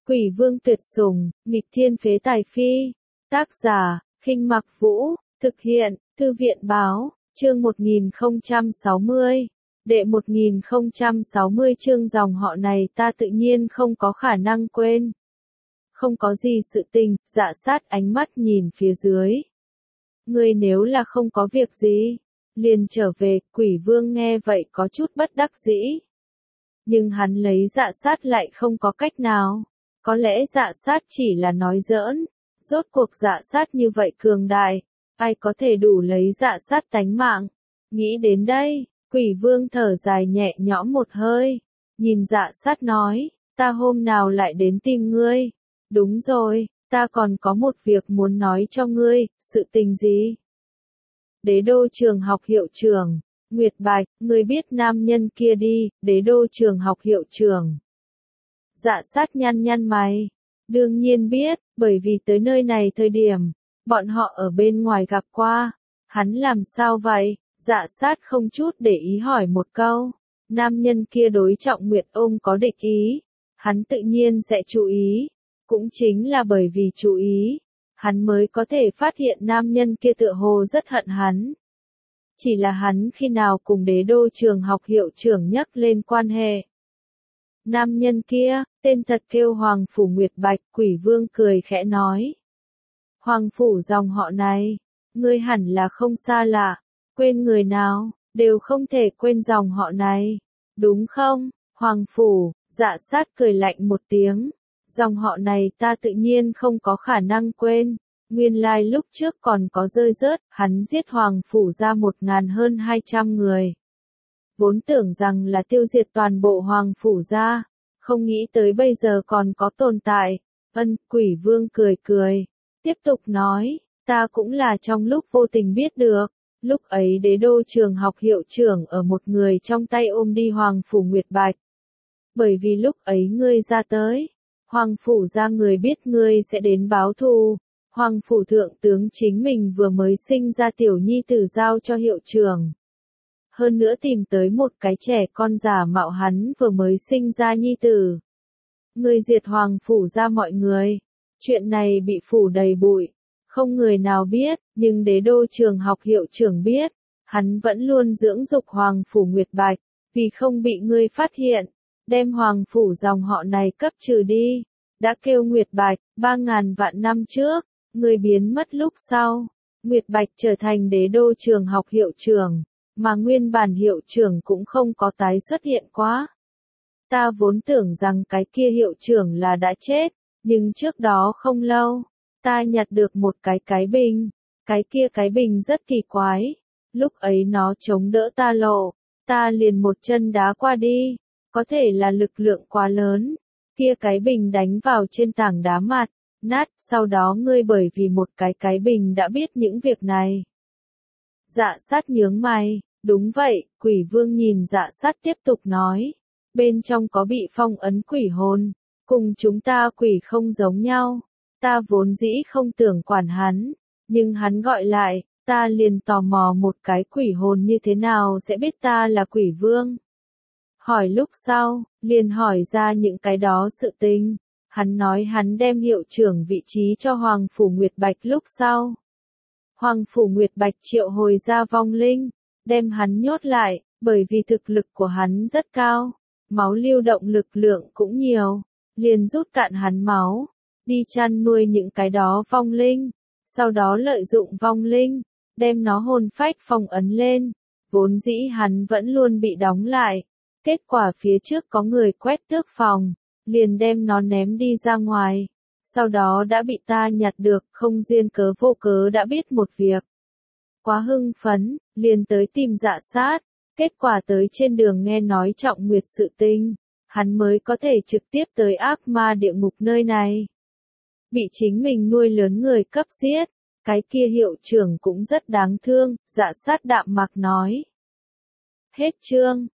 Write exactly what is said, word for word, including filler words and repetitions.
Quỷ vương tuyệt sủng, nghịch thiên phế tài phi. Tác giả, Khinh Mặc Vũ, thực hiện, Thư viện báo, chương một nghìn không trăm sáu mươi. Đệ một nghìn không trăm sáu mươi chương dòng họ này ta tự nhiên không có khả năng quên. Không có gì sự tình, Dạ Sát ánh mắt nhìn phía dưới. Ngươi nếu là không có việc gì, liền trở về. Quỷ vương nghe vậy có chút bất đắc dĩ. Nhưng hắn lấy Dạ Sát lại không có cách nào. Có lẽ Dạ Sát chỉ là nói giỡn. Rốt cuộc Dạ Sát như vậy cường đại, ai có thể đủ lấy Dạ Sát tánh mạng. Nghĩ đến đây, quỷ vương thở dài nhẹ nhõm một hơi. Nhìn Dạ Sát nói, ta hôm nào lại đến tìm ngươi. Đúng rồi, ta còn có một việc muốn nói cho ngươi. Sự tình gì? Đế đô trường học hiệu trưởng, Nguyệt Bạch, ngươi biết nam nhân kia đi. Đế đô trường học hiệu trưởng. Dạ Sát nhăn nhăn mày. Đương nhiên biết, bởi vì tới nơi này thời điểm, bọn họ ở bên ngoài gặp qua. Hắn làm sao vậy? Dạ Sát không chút để ý hỏi một câu. Nam nhân kia đối Trọng Nguyệt Ôm có địch ý. Hắn tự nhiên sẽ chú ý. Cũng chính là bởi vì chú ý, hắn mới có thể phát hiện nam nhân kia tựa hồ rất hận hắn. Chỉ là hắn khi nào cùng đế đô trường học hiệu trưởng nhắc lên quan hệ. Nam nhân kia, tên thật kêu Hoàng Phủ Nguyệt Bạch. Quỷ vương cười khẽ nói. Hoàng Phủ dòng họ này, ngươi hẳn là không xa lạ, quên người nào, đều không thể quên dòng họ này, đúng không? Hoàng Phủ, Dạ Sát cười lạnh một tiếng. Dòng họ này ta tự nhiên không có khả năng quên. Nguyên lai lúc trước còn có rơi rớt, hắn giết Hoàng Phủ ra một ngàn hơn hai trăm người. Vốn tưởng rằng là tiêu diệt toàn bộ Hoàng Phủ ra, không nghĩ tới bây giờ còn có tồn tại. Ân, quỷ vương cười cười, tiếp tục nói, ta cũng là trong lúc vô tình biết được, lúc ấy đế đô trường học hiệu trưởng ở một người trong tay ôm đi Hoàng Phủ Nguyệt Bạch. Bởi vì lúc ấy ngươi ra tới, Hoàng Phủ ra người biết ngươi sẽ đến báo thù. Hoàng Phủ thượng tướng chính mình vừa mới sinh ra tiểu nhi tử giao cho hiệu trưởng. Hơn nữa tìm tới một cái trẻ con giả mạo hắn vừa mới sinh ra nhi tử. Ngươi diệt Hoàng Phủ ra mọi người. Chuyện này bị phủ đầy bụi. Không người nào biết, nhưng đế đô trường học hiệu trưởng biết. Hắn vẫn luôn dưỡng dục Hoàng Phủ Nguyệt Bạch, vì không bị ngươi phát hiện. Đem Hoàng Phủ dòng họ này cấp trừ đi. Đã kêu Nguyệt Bạch, ba ngàn vạn năm trước, người biến mất lúc sau. Nguyệt Bạch trở thành đế đô trường học hiệu trưởng, mà nguyên bản hiệu trưởng cũng không có tái xuất hiện quá. Ta vốn tưởng rằng cái kia hiệu trưởng là đã chết, nhưng trước đó không lâu, ta nhặt được một cái cái bình. Cái kia cái bình rất kỳ quái. Lúc ấy nó chống đỡ ta lộ, ta liền một chân đá qua đi. Có thể là lực lượng quá lớn, kia cái bình đánh vào trên tảng đá mặt, nát, sau đó ngươi bởi vì một cái cái bình đã biết những việc này. Dạ Sát nhướng mày, đúng vậy, quỷ vương nhìn Dạ Sát tiếp tục nói, bên trong có bị phong ấn quỷ hồn, cùng chúng ta quỷ không giống nhau, ta vốn dĩ không tưởng quản hắn, nhưng hắn gọi lại, ta liền tò mò một cái quỷ hồn như thế nào sẽ biết ta là quỷ vương. Hỏi lúc sau, liền hỏi ra những cái đó sự tình. Hắn nói hắn đem hiệu trưởng vị trí cho Hoàng Phủ Nguyệt Bạch lúc sau. Hoàng Phủ Nguyệt Bạch triệu hồi ra vong linh, đem hắn nhốt lại, bởi vì thực lực của hắn rất cao, máu lưu động lực lượng cũng nhiều, liền rút cạn hắn máu, đi chăn nuôi những cái đó vong linh, sau đó lợi dụng vong linh, đem nó hồn phách phong ấn lên, vốn dĩ hắn vẫn luôn bị đóng lại. Kết quả phía trước có người quét tước phòng, liền đem nó ném đi ra ngoài. Sau đó đã bị ta nhặt được, không duyên cớ vô cớ đã biết một việc. Quá hưng phấn, liền tới tìm Dạ Sát. Kết quả tới trên đường nghe nói Trọng Nguyệt sự tình, hắn mới có thể trực tiếp tới ác ma địa ngục nơi này. Bị chính mình nuôi lớn người cấp giết, cái kia hiệu trưởng cũng rất đáng thương, Dạ Sát đạm mạc nói. Hết chương.